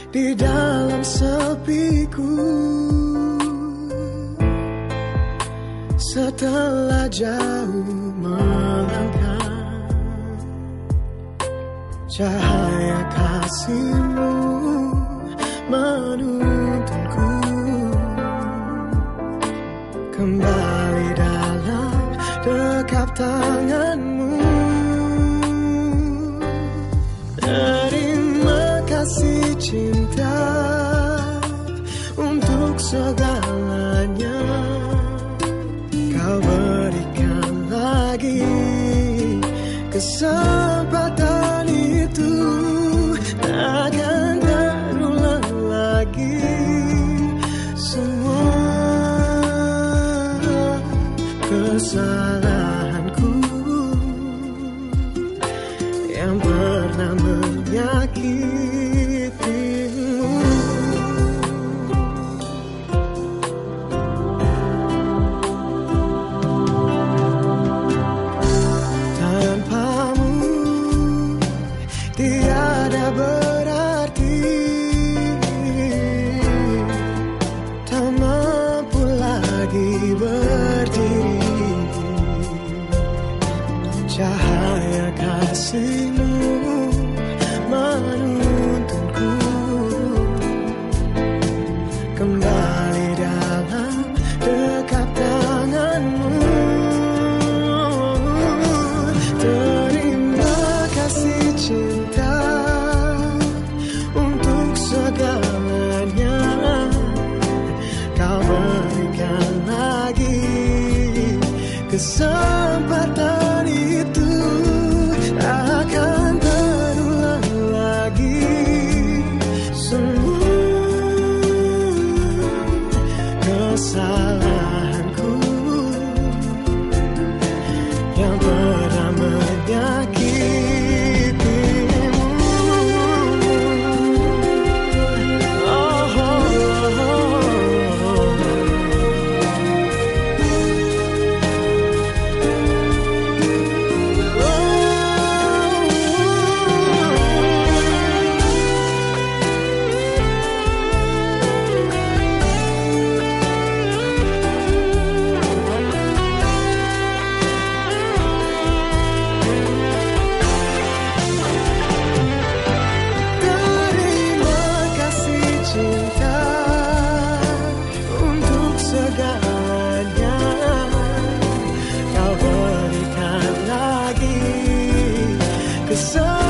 di dalam sepiku. Setelah jauh melangkah, cahaya kasih-Mu menuntunku kembali dalam dekap tangan-Mu. Terima kasih cinta untuk segalanya. Kau berikan lagi kesempatan itu, takkan terulang lagi semua kesalahanku yang pernah menyakitimu. Tanpamu tiada berarti, tak mampu lagi berdiri. Cahaya kasih-Mu menuntunku kembali dalam dekap tangan-Mu. Terima kasih cinta untuk segalanya. Kau berikan lagi kesempatan itu, akan terulang lagi semua kesalahanku yang pernah menyakitimu. So